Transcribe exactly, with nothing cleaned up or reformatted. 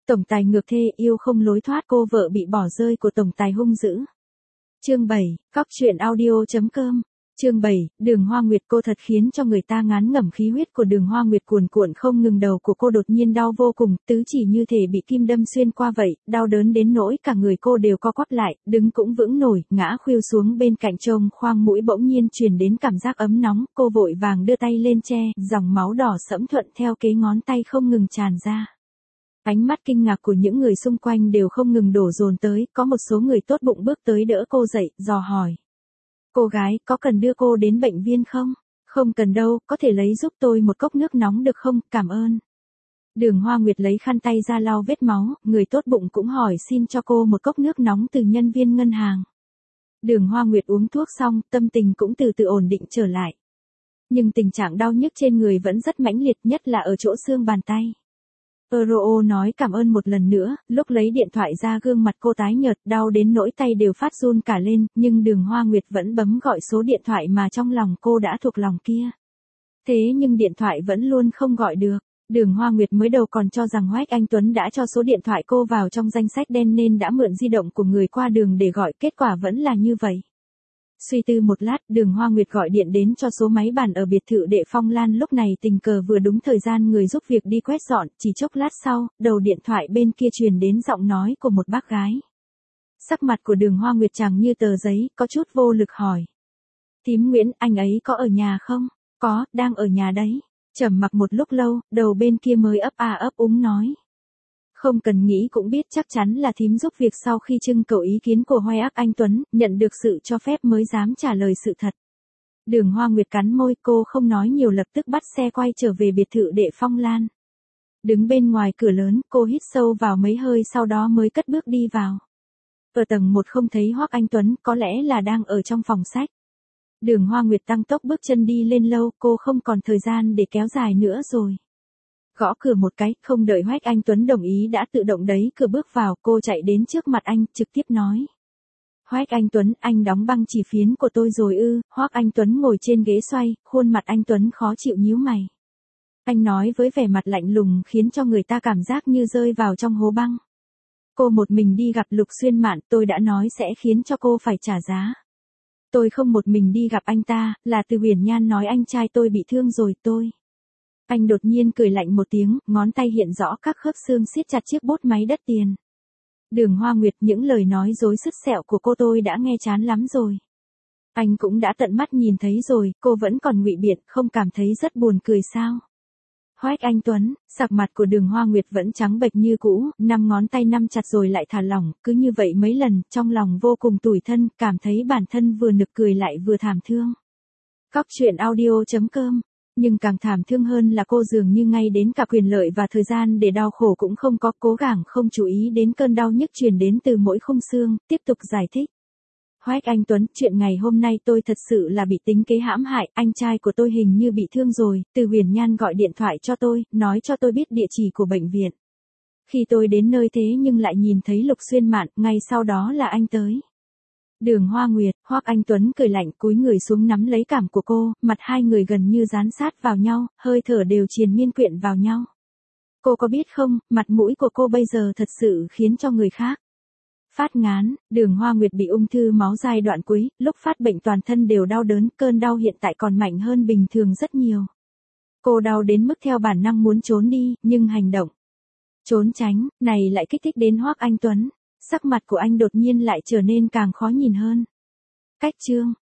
Tổng tài ngược thê yêu không lối thoát, cô vợ bị bỏ rơi của tổng tài hung dữ. Chương bảy, Cóc truyện audio chấm com. Chương bảy, Đường Hoa Nguyệt. Cô thật khiến cho người ta ngán ngẩm, khí huyết của Đường Hoa Nguyệt cuồn cuộn không ngừng, đầu của cô đột nhiên đau vô cùng, tứ chỉ như thể bị kim đâm xuyên qua vậy, đau đớn đến nỗi cả người cô đều co quắp lại, đứng cũng vững nổi, ngã khuỵu xuống bên cạnh trông khoang mũi bỗng nhiên truyền đến cảm giác ấm nóng, cô vội vàng đưa tay lên che, dòng máu đỏ sẫm thuận theo kế ngón tay không ngừng tràn ra. Ánh mắt kinh ngạc của những người xung quanh đều không ngừng đổ dồn tới, có một số người tốt bụng bước tới đỡ cô dậy, dò hỏi. Cô gái, có cần đưa cô đến bệnh viện không? Không cần đâu, có thể lấy giúp tôi một cốc nước nóng được không, cảm ơn. Đường Hoa Nguyệt lấy khăn tay ra lau vết máu, người tốt bụng cũng hỏi xin cho cô một cốc nước nóng từ nhân viên ngân hàng. Đường Hoa Nguyệt uống thuốc xong, tâm tình cũng từ từ ổn định trở lại. Nhưng tình trạng đau nhức trên người vẫn rất mãnh liệt, nhất là ở chỗ xương bàn tay. Euro nói cảm ơn một lần nữa, lúc lấy điện thoại ra gương mặt cô tái nhợt, đau đến nỗi tay đều phát run cả lên, nhưng Đường Hoa Nguyệt vẫn bấm gọi số điện thoại mà trong lòng cô đã thuộc lòng kia. Thế nhưng điện thoại vẫn luôn không gọi được. Đường Hoa Nguyệt mới đầu còn cho rằng Hoác Anh Tuấn đã cho số điện thoại cô vào trong danh sách đen nên đã mượn di động của người qua đường để gọi, kết quả vẫn là như vậy. Suy tư một lát, Đường Hoa Nguyệt gọi điện đến cho số máy bàn ở biệt thự Đệ Phong Lan, lúc này tình cờ vừa đúng thời gian người giúp việc đi quét dọn, chỉ chốc lát sau, đầu điện thoại bên kia truyền đến giọng nói của một bác gái. Sắc mặt của Đường Hoa Nguyệt chàng như tờ giấy, có chút vô lực hỏi. Thím Nguyễn, anh ấy có ở nhà không? Có, đang ở nhà đấy. Trầm mặc một lúc lâu, đầu bên kia mới ấp a ấp úng nói. Không cần nghĩ cũng biết chắc chắn là thím giúp việc sau khi trưng cầu ý kiến của Hoác Anh Tuấn, nhận được sự cho phép mới dám trả lời sự thật. Đường Hoa Nguyệt cắn môi, cô không nói nhiều, lập tức bắt xe quay trở về biệt thự Đệ Phong Lan. Đứng bên ngoài cửa lớn, cô hít sâu vào mấy hơi sau đó mới cất bước đi vào. Ở tầng một không thấy Hoác Anh Tuấn, có lẽ là đang ở trong phòng sách. Đường Hoa Nguyệt tăng tốc bước chân đi lên lâu, cô không còn thời gian để kéo dài nữa rồi. Gõ cửa một cái, không đợi Hoác Anh Tuấn đồng ý đã tự động đẩy cửa bước vào, cô chạy đến trước mặt anh, trực tiếp nói. Hoác Anh Tuấn, anh đóng băng chỉ phiến của tôi rồi ư? Hoác Anh Tuấn ngồi trên ghế xoay, khuôn mặt anh Tuấn khó chịu nhíu mày. Anh nói với vẻ mặt lạnh lùng khiến cho người ta cảm giác như rơi vào trong hố băng. Cô một mình đi gặp Lục Xuyên Mạn, tôi đã nói sẽ khiến cho cô phải trả giá. Tôi không một mình đi gặp anh ta, là Từ Huyền Nhan nói anh trai tôi bị thương rồi, tôi. Anh đột nhiên cười lạnh một tiếng, ngón tay hiện rõ các khớp xương siết chặt chiếc bút máy đắt tiền. Đường Hoa Nguyệt, những lời nói dối sứt sẹo của cô tôi đã nghe chán lắm rồi. Anh cũng đã tận mắt nhìn thấy rồi, cô vẫn còn ngụy biện, không cảm thấy rất buồn cười sao? Hoác Anh Tuấn, sắc mặt của Đường Hoa Nguyệt vẫn trắng bệch như cũ, năm ngón tay nắm chặt rồi lại thả lỏng, cứ như vậy mấy lần, trong lòng vô cùng tủi thân, cảm thấy bản thân vừa nực cười lại vừa thảm thương. Cóc truyện audio chấm com. Nhưng càng thảm thương hơn là cô dường như ngay đến cả quyền lợi và thời gian để đau khổ cũng không có, cố gắng không chú ý đến cơn đau nhức truyền đến từ mỗi khung xương, tiếp tục giải thích. Hoác Anh Tuấn, chuyện ngày hôm nay tôi thật sự là bị tính kế hãm hại, anh trai của tôi hình như bị thương rồi, Từ Huyền Nhan gọi điện thoại cho tôi, nói cho tôi biết địa chỉ của bệnh viện. Khi tôi đến nơi thế nhưng lại nhìn thấy Lục Xuyên Mạn, ngay sau đó là anh tới. Đường Hoa Nguyệt, Hoác Anh Tuấn cười lạnh cúi người xuống nắm lấy cằm của cô, mặt hai người gần như dán sát vào nhau, hơi thở đều triền miên quyện vào nhau. Cô có biết không, mặt mũi của cô bây giờ thật sự khiến cho người khác phát ngán. Đường Hoa Nguyệt bị ung thư máu giai đoạn cuối, lúc phát bệnh toàn thân đều đau đớn, cơn đau hiện tại còn mạnh hơn bình thường rất nhiều. Cô đau đến mức theo bản năng muốn trốn đi, nhưng hành động trốn tránh này lại kích thích đến Hoác Anh Tuấn. Sắc mặt của anh đột nhiên lại trở nên càng khó nhìn hơn. Cách chương,